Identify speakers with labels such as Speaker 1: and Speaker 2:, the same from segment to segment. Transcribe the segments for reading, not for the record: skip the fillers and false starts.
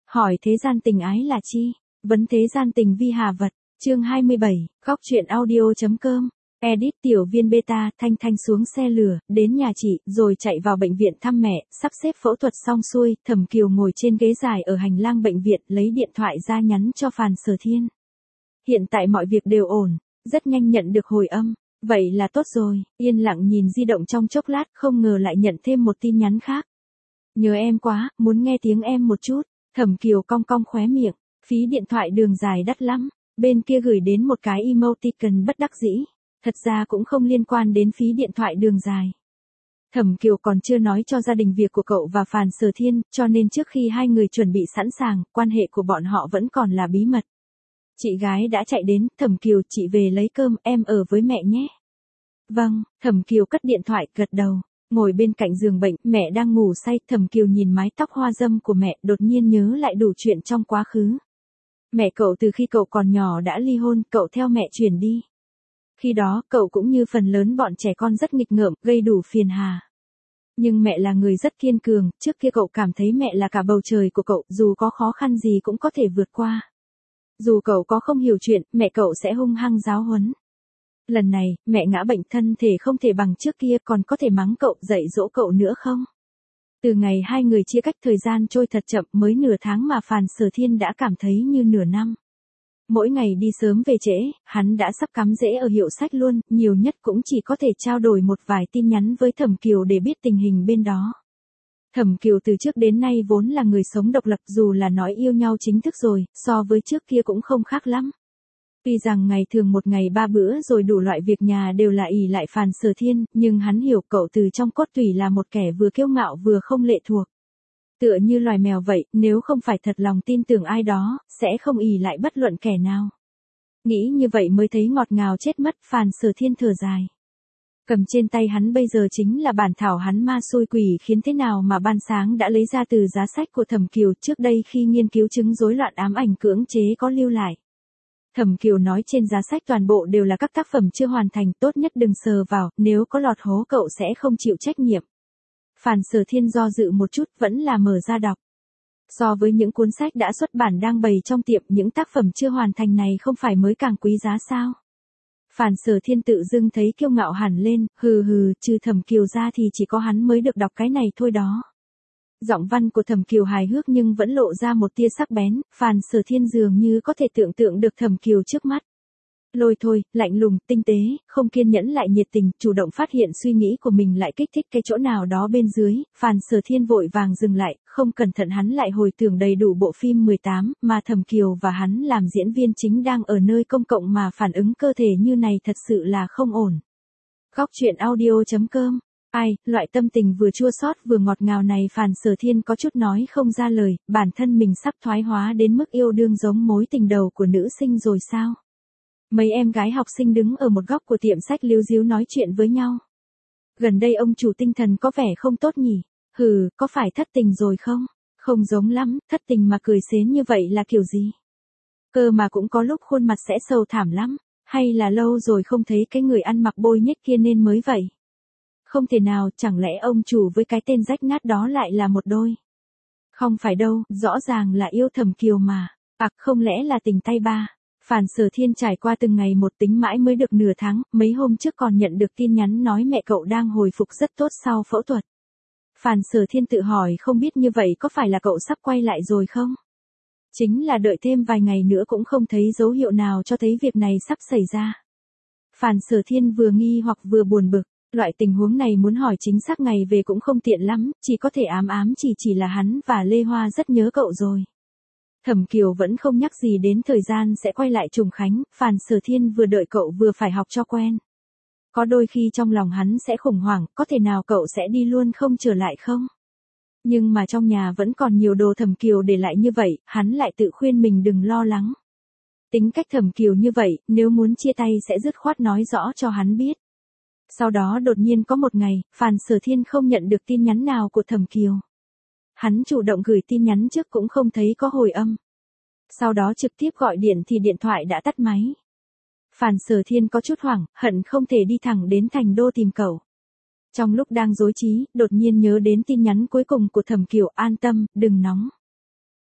Speaker 1: Hỏi thế gian tình ái là chi? Vấn thế gian tình vi hà vật. Chương 27, góc truyện audio.com. Edit tiểu viên beta. Thanh Thanh xuống xe lửa, đến nhà chị, rồi chạy vào bệnh viện thăm mẹ, sắp xếp phẫu thuật xong xuôi, Thẩm Kiều ngồi trên ghế dài ở hành lang bệnh viện, lấy điện thoại ra nhắn cho Phàn Sở Thiên. Hiện tại mọi việc đều ổn, rất nhanh nhận được hồi âm. Vậy là tốt rồi, yên lặng nhìn di động trong chốc lát, không ngờ lại nhận thêm một tin nhắn khác. Nhớ em quá, muốn nghe tiếng em một chút. Thẩm Kiều cong cong khóe miệng, phí điện thoại đường dài đắt lắm. Bên kia gửi đến một cái emoticon bất đắc dĩ. Thật ra cũng không liên quan đến phí điện thoại đường dài. Thẩm Kiều còn chưa nói cho gia đình việc của cậu và Phàn Sở Thiên, cho nên trước khi hai người chuẩn bị sẵn sàng, quan hệ của bọn họ vẫn còn là bí mật. Chị gái đã chạy đến, Thẩm Kiều, chị về lấy cơm, em ở với mẹ nhé. Vâng, Thẩm Kiều cất điện thoại, gật đầu. Ngồi bên cạnh giường bệnh, mẹ đang ngủ say, Thẩm Kiều nhìn mái tóc hoa dâm của mẹ, đột nhiên nhớ lại đủ chuyện trong quá khứ. Mẹ cậu từ khi cậu còn nhỏ đã ly hôn, cậu theo mẹ chuyển đi. Khi đó, cậu cũng như phần lớn bọn trẻ con rất nghịch ngợm, gây đủ phiền hà. Nhưng mẹ là người rất kiên cường, trước kia cậu cảm thấy mẹ là cả bầu trời của cậu, dù có khó khăn gì cũng có thể vượt qua. Dù cậu có không hiểu chuyện, mẹ cậu sẽ hung hăng giáo huấn. Lần này, mẹ ngã bệnh thân thể không thể bằng trước kia, còn có thể mắng cậu, dạy dỗ cậu nữa không? Từ ngày hai người chia cách, thời gian trôi thật chậm, mới nửa tháng mà Phàn Sở Thiên đã cảm thấy như nửa năm. Mỗi ngày đi sớm về trễ, hắn đã sắp cắm rễ ở hiệu sách luôn, nhiều nhất cũng chỉ có thể trao đổi một vài tin nhắn với Thẩm Kiều để biết tình hình bên đó. Thẩm Kiều từ trước đến nay vốn là người sống độc lập, dù là nói yêu nhau chính thức rồi, so với trước kia cũng không khác lắm. Tuy rằng ngày thường một ngày 3 bữa rồi đủ loại việc nhà đều là ỷ lại Phàn Sở Thiên, nhưng hắn hiểu cậu từ trong cốt tủy là một kẻ vừa kiêu ngạo vừa không lệ thuộc. Tựa như loài mèo vậy, nếu không phải thật lòng tin tưởng ai đó, sẽ không ỷ lại bất luận kẻ nào. Nghĩ như vậy mới thấy ngọt ngào chết mất, Phàn Sở Thiên thở dài. Cầm trên tay hắn bây giờ chính là bản thảo hắn ma xui quỷ khiến thế nào mà ban sáng đã lấy ra từ giá sách của Thẩm Kiều trước đây khi nghiên cứu chứng rối loạn ám ảnh cưỡng chế có lưu lại. Thẩm Kiều nói trên giá sách toàn bộ đều là các tác phẩm chưa hoàn thành, tốt nhất đừng sờ vào, nếu có lọt hố cậu sẽ không chịu trách nhiệm. Phàn Sở Thiên do dự một chút, vẫn là mở ra đọc. So với những cuốn sách đã xuất bản đang bày trong tiệm, những tác phẩm chưa hoàn thành này không phải mới càng quý giá sao? Phàn Sở Thiên tự dưng thấy kiêu ngạo hẳn lên, hừ hừ, trừ Thẩm Kiều ra thì chỉ có hắn mới được đọc cái này thôi đó. Giọng văn của Thẩm Kiều hài hước nhưng vẫn lộ ra một tia sắc bén, Phàn Sở Thiên dường như có thể tưởng tượng được Thẩm Kiều trước mắt. Lôi thôi, lạnh lùng, tinh tế, không kiên nhẫn lại nhiệt tình, chủ động phát hiện suy nghĩ của mình lại kích thích cái chỗ nào đó bên dưới, Phàn Sở Thiên vội vàng dừng lại, không cẩn thận hắn lại hồi tưởng đầy đủ bộ phim 18, mà Thẩm Kiều và hắn làm diễn viên chính đang ở nơi công cộng mà phản ứng cơ thể như này thật sự là không ổn. Góc truyện audio.com. Ai, loại tâm tình vừa chua xót vừa ngọt ngào này Phàn Sở Thiên có chút nói không ra lời, bản thân mình sắp thoái hóa đến mức yêu đương giống mối tình đầu của nữ sinh rồi sao? Mấy em gái học sinh đứng ở một góc của tiệm sách líu ríu nói chuyện với nhau. Gần đây ông chủ tinh thần có vẻ không tốt nhỉ? Hừ, có phải thất tình rồi không? Không giống lắm, thất tình mà cười xến như vậy là kiểu gì? Cơ mà cũng có lúc khuôn mặt sẽ sầu thảm lắm, hay là lâu rồi không thấy cái người ăn mặc bôi nhếch kia nên mới vậy? Không thể nào, chẳng lẽ ông chủ với cái tên rách nát đó lại là một đôi? Không phải đâu, rõ ràng là yêu Thẩm Kiều mà. Không lẽ là tình tay ba? Phàn Sở Thiên trải qua từng ngày một tính mãi mới được nửa tháng, mấy hôm trước còn nhận được tin nhắn nói mẹ cậu đang hồi phục rất tốt sau phẫu thuật. Phàn Sở Thiên tự hỏi không biết như vậy có phải là cậu sắp quay lại rồi không? Chính là đợi thêm vài ngày nữa cũng không thấy dấu hiệu nào cho thấy việc này sắp xảy ra. Phàn Sở Thiên vừa nghi hoặc vừa buồn bực. Loại tình huống này muốn hỏi chính xác ngày về cũng không tiện lắm, chỉ có thể ám ám chỉ là hắn và Lê Hoa rất nhớ cậu rồi. Thẩm Kiều vẫn không nhắc gì đến thời gian sẽ quay lại Trùng Khánh, Phàn Sở Thiên vừa đợi cậu vừa phải học cho quen. Có đôi khi trong lòng hắn sẽ khủng hoảng, có thể nào cậu sẽ đi luôn không trở lại không? Nhưng mà trong nhà vẫn còn nhiều đồ Thẩm Kiều để lại như vậy, hắn lại tự khuyên mình đừng lo lắng. Tính cách Thẩm Kiều như vậy, nếu muốn chia tay sẽ dứt khoát nói rõ cho hắn biết. Sau đó đột nhiên có một ngày, Phàn Sở Thiên không nhận được tin nhắn nào của Thẩm Kiều. Hắn chủ động gửi tin nhắn trước cũng không thấy có hồi âm. Sau đó trực tiếp gọi điện thì điện thoại đã tắt máy. Phàn Sở Thiên có chút hoảng, hận không thể đi thẳng đến Thành Đô tìm cậu. Trong lúc đang rối trí, đột nhiên nhớ đến tin nhắn cuối cùng của Thẩm Kiều, an tâm, đừng nóng.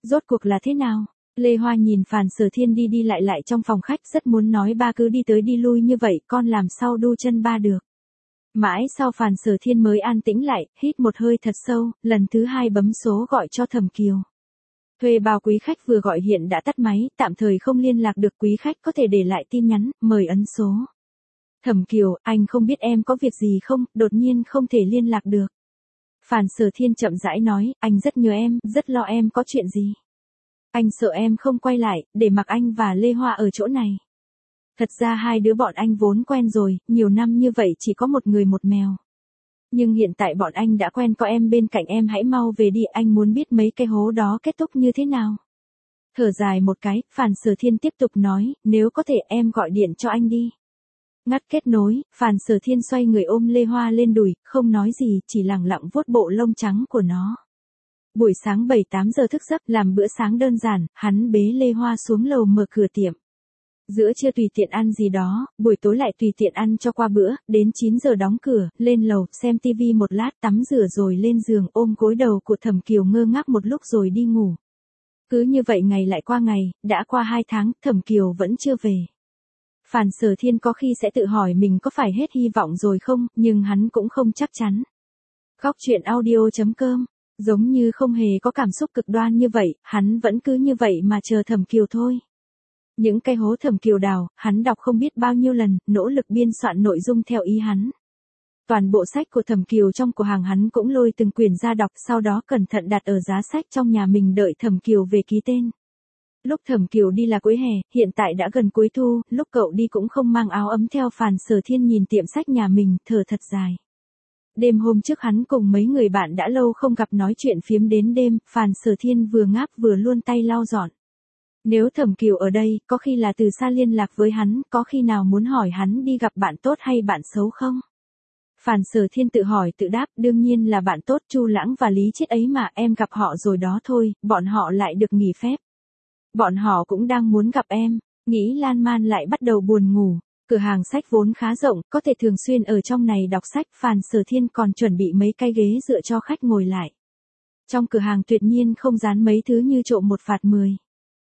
Speaker 1: Rốt cuộc là thế nào? Lê Hoa nhìn Phàn Sở Thiên đi đi lại lại trong phòng khách rất muốn nói ba cứ đi tới đi lui như vậy con làm sao đu chân ba được. Mãi sau Phàn Sở Thiên mới an tĩnh lại, hít một hơi thật sâu, lần thứ hai bấm số gọi cho Thẩm Kiều. Thuê bao quý khách vừa gọi hiện đã tắt máy, tạm thời không liên lạc được, quý khách có thể để lại tin nhắn, mời ấn số. Thẩm Kiều, anh không biết em có việc gì không, đột nhiên không thể liên lạc được. Phàn Sở Thiên chậm rãi nói, anh rất nhớ em, rất lo em có chuyện gì. Anh sợ em không quay lại, để mặc anh và Lê Hoa ở chỗ này. Thật ra hai đứa bọn anh vốn quen rồi, nhiều năm như vậy chỉ có một người một mèo. Nhưng hiện tại bọn anh đã quen, có em bên cạnh em, hãy mau về đi, anh muốn biết mấy cái hố đó kết thúc như thế nào. Thở dài một cái, Phàn Sở Thiên tiếp tục nói, nếu có thể em gọi điện cho anh đi. Ngắt kết nối, Phàn Sở Thiên xoay người ôm Lê Hoa lên đùi, không nói gì, chỉ lặng lặng vuốt bộ lông trắng của nó. Buổi sáng 7-8 giờ thức giấc, làm bữa sáng đơn giản, hắn bế Lê Hoa xuống lầu mở cửa tiệm. Giữa trưa tùy tiện ăn gì đó, buổi tối lại tùy tiện ăn cho qua bữa, đến 9 giờ đóng cửa, lên lầu, xem tivi một lát, tắm rửa rồi lên giường ôm gối đầu của Thẩm Kiều ngơ ngác một lúc rồi đi ngủ. Cứ như vậy ngày lại qua ngày, đã qua 2 tháng, Thẩm Kiều vẫn chưa về. Phàn Sở Thiên có khi sẽ tự hỏi mình có phải hết hy vọng rồi không, nhưng hắn cũng không chắc chắn. Góc truyện audio.com, giống như không hề có cảm xúc cực đoan như vậy, hắn vẫn cứ như vậy mà chờ Thẩm Kiều thôi. Những cái hố Thẩm Kiều đào, hắn đọc không biết bao nhiêu lần, nỗ lực biên soạn nội dung theo ý hắn. Toàn bộ sách của Thẩm Kiều trong cửa hàng hắn cũng lôi từng quyển ra đọc, sau đó cẩn thận đặt ở giá sách trong nhà mình đợi Thẩm Kiều về ký tên. Lúc Thẩm Kiều đi là cuối hè, hiện tại đã gần cuối thu, lúc cậu đi cũng không mang áo ấm theo. Phàn Sở Thiên nhìn tiệm sách nhà mình, thở thật dài. Đêm hôm trước hắn cùng mấy người bạn đã lâu không gặp nói chuyện phiếm đến đêm, Phàn Sở Thiên vừa ngáp vừa luôn tay lau dọn. Nếu Thẩm Kiều ở đây, có khi là từ xa liên lạc với hắn, có khi nào muốn hỏi hắn đi gặp bạn tốt hay bạn xấu không? Phàn Sở Thiên tự hỏi tự đáp, đương nhiên là bạn tốt, Chu Lãng và Lý Chiết ấy mà, em gặp họ rồi đó thôi, bọn họ lại được nghỉ phép. Bọn họ cũng đang muốn gặp em, nghĩ lan man lại bắt đầu buồn ngủ. Cửa hàng sách vốn khá rộng, có thể thường xuyên ở trong này đọc sách. Phàn Sở Thiên còn chuẩn bị mấy cái ghế dựa cho khách ngồi lại. Trong cửa hàng tuyệt nhiên không dán mấy thứ như trộm 1 phạt 10.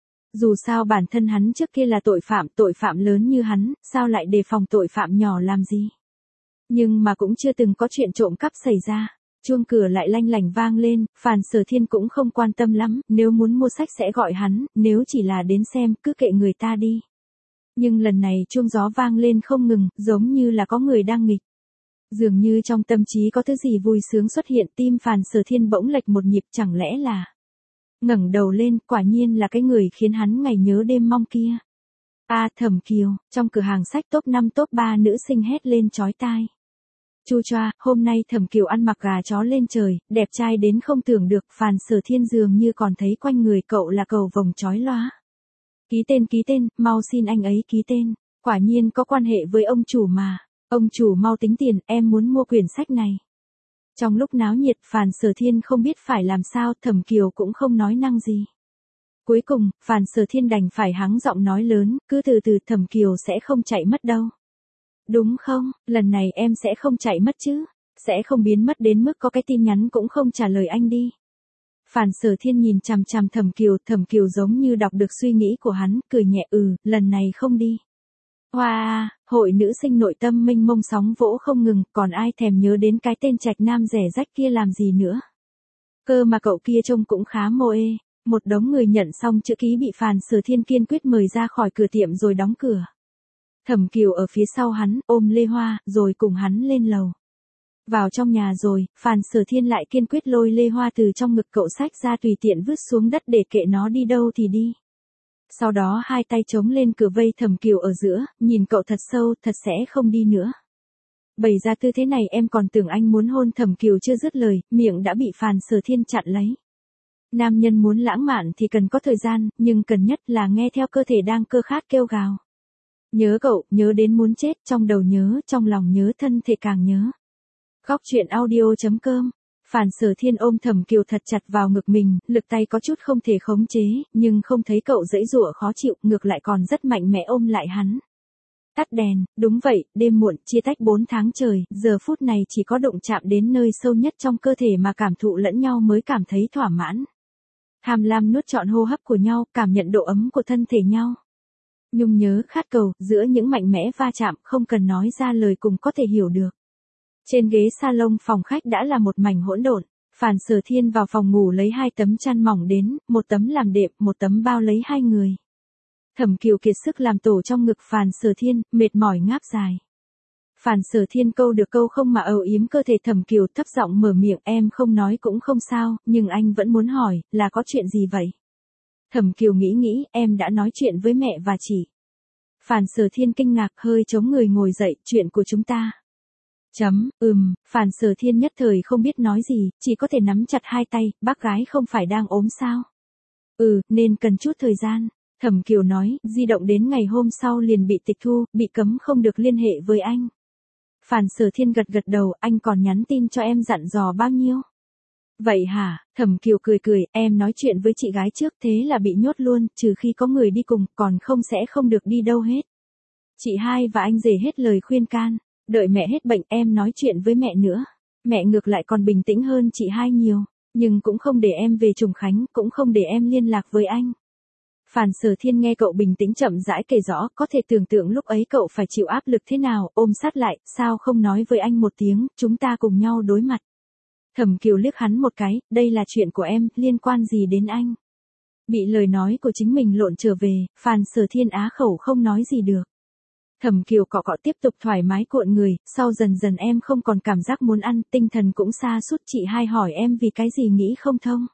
Speaker 1: Dù sao bản thân hắn trước kia là tội phạm lớn như hắn, sao lại đề phòng tội phạm nhỏ làm gì. Nhưng mà cũng chưa từng có chuyện trộm cắp xảy ra. Chuông cửa lại lanh lảnh vang lên, Phàn Sở Thiên cũng không quan tâm lắm, nếu muốn mua sách sẽ gọi hắn, nếu chỉ là đến xem, cứ kệ người ta đi. Nhưng lần này chuông gió vang lên không ngừng, giống như là có người đang nghịch. Dường như trong tâm trí có thứ gì vui sướng xuất hiện, tim Phàn Sở Thiên bỗng lệch một nhịp, chẳng lẽ là... Ngẩng đầu lên, quả nhiên là cái người khiến hắn ngày nhớ đêm mong kia. Thẩm Kiều, trong cửa hàng sách top 5 top 3 nữ sinh hét lên chói tai. Chu choa, hôm nay Thẩm Kiều ăn mặc gà chó lên trời, đẹp trai đến không tưởng được. Phàn Sở Thiên dường như còn thấy quanh người cậu là cầu vồng chói lóa. Ký tên, mau xin anh ấy ký tên. Quả nhiên có quan hệ với ông chủ mà. Ông chủ mau tính tiền, em muốn mua quyển sách này. Trong lúc náo nhiệt, Phàn Sở Thiên không biết phải làm sao, Thẩm Kiều cũng không nói năng gì. Cuối cùng, Phàn Sở Thiên đành phải hắng giọng nói lớn, cứ từ từ, Thẩm Kiều sẽ không chạy mất đâu. Đúng không, lần này em sẽ không chạy mất chứ, sẽ không biến mất đến mức có cái tin nhắn cũng không trả lời anh đi. Phàn Sở Thiên nhìn chằm chằm Thẩm Kiều giống như đọc được suy nghĩ của hắn, cười nhẹ, lần này không đi. Wow, hội nữ sinh nội tâm mênh mông sóng vỗ không ngừng, còn ai thèm nhớ đến cái tên trạch nam rẻ rách kia làm gì nữa. Cơ mà cậu kia trông cũng khá mô ê. Một đống người nhận xong chữ ký bị Phàn Sở Thiên kiên quyết mời ra khỏi cửa tiệm rồi đóng cửa. Thẩm Kiều ở phía sau hắn, ôm Lê Hoa, rồi cùng hắn lên lầu. Vào trong nhà rồi, Phàn Sở Thiên lại kiên quyết lôi Lê Hoa từ trong ngực cậu sách ra tùy tiện vứt xuống đất để kệ nó đi đâu thì đi. Sau đó hai tay chống lên cửa vây Thẩm Kiều ở giữa, nhìn cậu thật sâu, thật sẽ không đi nữa. Bày ra tư thế này em còn tưởng anh muốn hôn. Thẩm Kiều chưa dứt lời, miệng đã bị Phàn Sở Thiên chặn lấy. Nam nhân muốn lãng mạn thì cần có thời gian, nhưng cần nhất là nghe theo cơ thể đang cơ khát kêu gào. Nhớ cậu, nhớ đến muốn chết, trong đầu nhớ, trong lòng nhớ, thân thể càng nhớ. Góc truyện audio.com. Phàn Sở Thiên ôm Thẩm Kiều thật chặt vào ngực mình, lực tay có chút không thể khống chế, nhưng không thấy cậu giãy giụa khó chịu, ngược lại còn rất mạnh mẽ ôm lại hắn. Tắt đèn, đúng vậy, đêm muộn, chia tách 4 tháng trời, giờ phút này chỉ có đụng chạm đến nơi sâu nhất trong cơ thể mà cảm thụ lẫn nhau mới cảm thấy thỏa mãn. Tham lam nuốt trọn hô hấp của nhau, cảm nhận độ ấm của thân thể nhau. Nhung nhớ khát cầu, giữa những mạnh mẽ va chạm, không cần nói ra lời cùng có thể hiểu được. Trên ghế salon phòng khách đã là một mảnh hỗn độn. Phàn Sở Thiên vào phòng ngủ lấy 2 tấm chăn mỏng đến, một tấm làm đệm, một tấm bao lấy 2 người. Thẩm Kiều kiệt sức làm tổ trong ngực Phàn Sở Thiên, mệt mỏi ngáp dài. Phàn Sở Thiên câu được câu không mà âu yếm cơ thể Thẩm Kiều, thấp giọng mở miệng, em không nói cũng không sao, nhưng anh vẫn muốn hỏi, là có chuyện gì vậy? Thẩm Kiều nghĩ, em đã nói chuyện với mẹ và chị. Phàn Sở Thiên kinh ngạc, hơi chống người ngồi dậy, chuyện của chúng ta. Phàn Sở Thiên nhất thời không biết nói gì, chỉ có thể nắm chặt 2 tay, bác gái không phải đang ốm sao? Nên cần chút thời gian. Thẩm Kiều nói, di động đến ngày hôm sau liền bị tịch thu, bị cấm không được liên hệ với anh. Phàn Sở Thiên gật đầu, anh còn nhắn tin cho em dặn dò bao nhiêu? Vậy hả? Thẩm Kiều cười, em nói chuyện với chị gái trước thế là bị nhốt luôn, trừ khi có người đi cùng, còn không sẽ không được đi đâu hết. Chị hai và anh rể hết lời khuyên can, đợi mẹ hết bệnh em nói chuyện với mẹ nữa. Mẹ ngược lại còn bình tĩnh hơn chị hai nhiều, nhưng cũng không để em về Trùng Khánh, cũng không để em liên lạc với anh. Phàn Sở Thiên nghe cậu bình tĩnh chậm rãi kể rõ, có thể tưởng tượng lúc ấy cậu phải chịu áp lực thế nào, ôm sát lại, sao không nói với anh một tiếng, chúng ta cùng nhau đối mặt. Thẩm Kiều liếc hắn một cái, đây là chuyện của em, liên quan gì đến anh? Bị lời nói của chính mình lộn trở về, Phàn Sở Thiên á khẩu không nói gì được. Thẩm Kiều cọ tiếp tục thoải mái cuộn người, sau dần em không còn cảm giác muốn ăn, tinh thần cũng sa sút, chị hai hỏi em vì cái gì nghĩ không thông.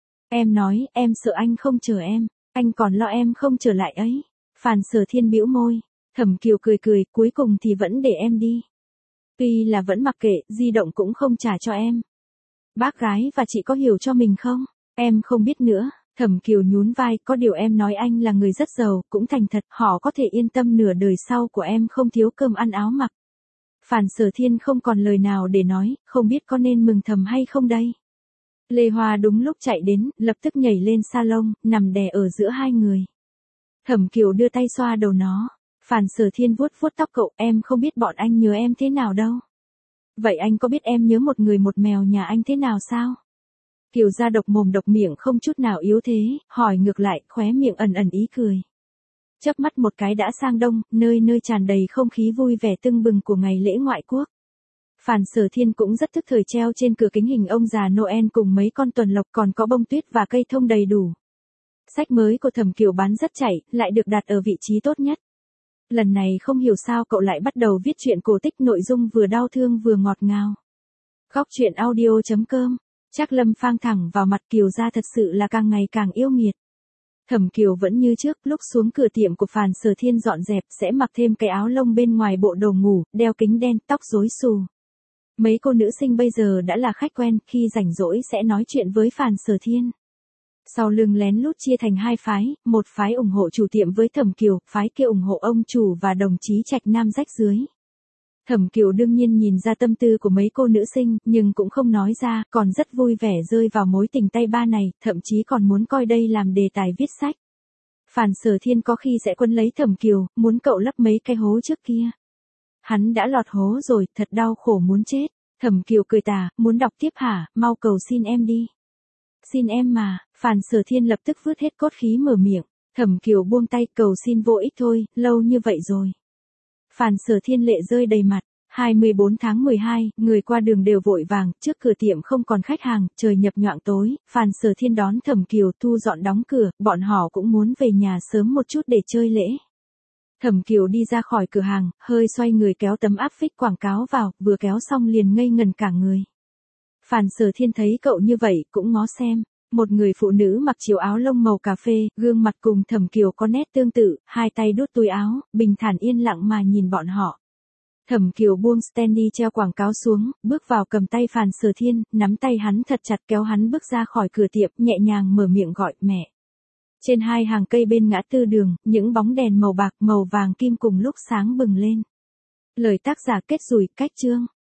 Speaker 1: Em nói, em sợ anh không chờ em, anh còn lo em không trở lại ấy. Phàn Sở Thiên bĩu môi, Thẩm Kiều cười, cuối cùng thì vẫn để em đi. Tuy là vẫn mặc kệ, di động cũng không trả cho em. Bác gái và chị có hiểu cho mình không? Em không biết nữa. Thẩm Kiều nhún vai, có điều em nói anh là người rất giàu, cũng thành thật, họ có thể yên tâm nửa đời sau của em không thiếu cơm ăn áo mặc. Phàn Sở Thiên không còn lời nào để nói, không biết có nên mừng thầm hay không đây. Lê Hoa đúng lúc chạy đến, lập tức nhảy lên salon, nằm đè ở giữa 2 người. Thẩm Kiều đưa tay xoa đầu nó. Phàn Sở Thiên vuốt tóc cậu, em không biết bọn anh nhớ em thế nào đâu. Vậy anh có biết em nhớ một người một mèo nhà anh thế nào sao? Kiều ra độc mồm độc miệng không chút nào yếu thế, hỏi ngược lại, khóe miệng ẩn ý cười. Chớp mắt một cái đã sang đông, nơi tràn đầy không khí vui vẻ tưng bừng của ngày lễ ngoại quốc. Phàn Sở Thiên cũng rất thức thời treo trên cửa kính hình ông già Noel cùng mấy con tuần lộc, còn có bông tuyết và cây thông đầy đủ. Sách mới của Thẩm Kiều bán rất chạy, lại được đặt ở vị trí tốt nhất. Lần này không hiểu sao cậu lại bắt đầu viết truyện cổ tích, nội dung vừa đau thương vừa ngọt ngào. Khóc chuyện audio.com. Chắc Lâm phang thẳng vào mặt Kiều ra, thật sự là càng ngày càng yêu nghiệt. Thẩm Kiều vẫn như trước, lúc xuống cửa tiệm của Phàn Sở Thiên dọn dẹp sẽ mặc thêm cái áo lông bên ngoài bộ đồ ngủ, đeo kính đen, tóc rối xù. Mấy cô nữ sinh bây giờ đã là khách quen, khi rảnh rỗi sẽ nói chuyện với Phàn Sở Thiên. Sau lưng lén lút chia thành 2 phái, một phái ủng hộ chủ tiệm với Thẩm Kiều, phái kia ủng hộ ông chủ và đồng chí Trạch Nam rách dưới. Thẩm Kiều đương nhiên nhìn ra tâm tư của mấy cô nữ sinh, nhưng cũng không nói ra, còn rất vui vẻ rơi vào mối tình tay ba này, thậm chí còn muốn coi đây làm đề tài viết sách. Phàn Sở Thiên có khi sẽ quấn lấy Thẩm Kiều, muốn cậu lấp mấy cái hố trước kia. Hắn đã lọt hố rồi, thật đau khổ muốn chết. Thẩm Kiều cười tà, muốn đọc tiếp hả, mau cầu xin em đi. Xin em mà, Phàn Sở Thiên lập tức vứt hết cốt khí mở miệng. Thẩm Kiều buông tay, cầu xin vô ích thôi, lâu như vậy rồi. Phàn Sở Thiên lệ rơi đầy mặt. 24 tháng 12, người qua đường đều vội vàng, trước cửa tiệm không còn khách hàng, trời nhập nhoạng tối, Phàn Sở Thiên đón Thẩm Kiều thu dọn đóng cửa, bọn họ cũng muốn về nhà sớm một chút để chơi lễ. Thẩm Kiều đi ra khỏi cửa hàng, hơi xoay người kéo tấm áp phích quảng cáo vào, vừa kéo xong liền ngây ngần cả người. Phàn Sở Thiên thấy cậu như vậy, cũng ngó xem. Một người phụ nữ mặc chiều áo lông màu cà phê, gương mặt cùng Thẩm Kiều có nét tương tự, 2 tay đút túi áo, bình thản yên lặng mà nhìn bọn họ. Thẩm Kiều buông standy treo quảng cáo xuống, bước vào cầm tay Phàn Sở Thiên, nắm tay hắn thật chặt kéo hắn bước ra khỏi cửa tiệm, nhẹ nhàng mở miệng gọi mẹ. Trên 2 hàng cây bên ngã tư đường, những bóng đèn màu bạc màu vàng kim cùng lúc sáng bừng lên. Lời tác giả kết rủi, cách chương.